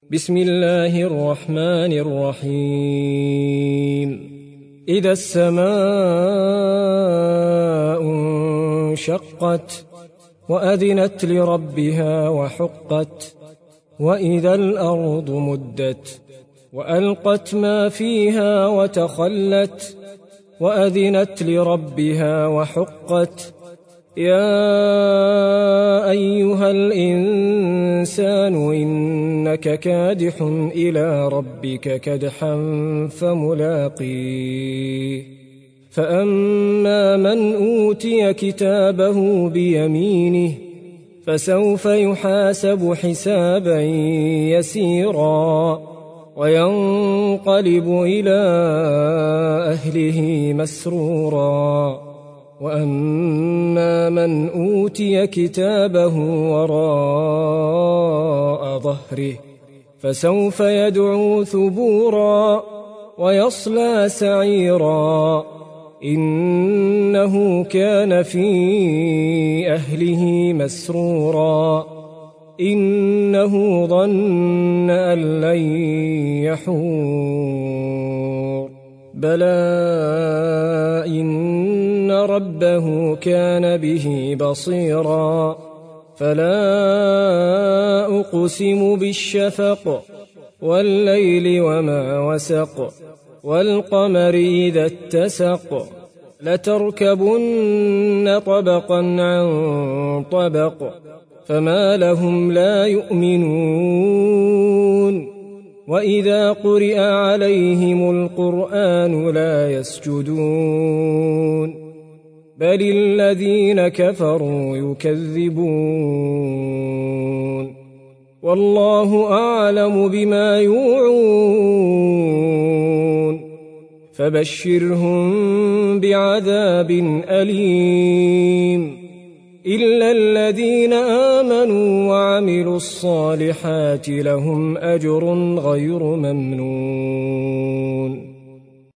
بسم الله الرحمن الرحيم إذا السماء انشقت وأذنت لربها وحقت وإذا الأرض مدت وألقت ما فيها وتخلت وأذنت لربها وحقت يا أيها الإنسان إنك كادح إلى ربك كدحا فملاقيه فأما من أوتي كتابه بيمينه فسوف يحاسب حسابا يسيرا وينقلب إلى أهله مسرورا وأما من أوتي كتابه وراء ظهره فسوف يدعو ثبورا ويصلى سعيرا إنه كان في أهله مسرورا إنه ظن أن لن يحور بلى إن ربه كان به بصيرا فلا أقسم بالشفق والليل وما وسق والقمر إذا اتسق لتركبن طبقا عن طبق فما لهم لا يؤمنون وإذا قرئ عليهم القرآن لا يسجدون بل الذين كفروا يكذبون والله أعلم بما يوعون فبشرهم بعذاب أليم إلا الذين آمنوا وعملوا الصالحات لهم أجر غير ممنون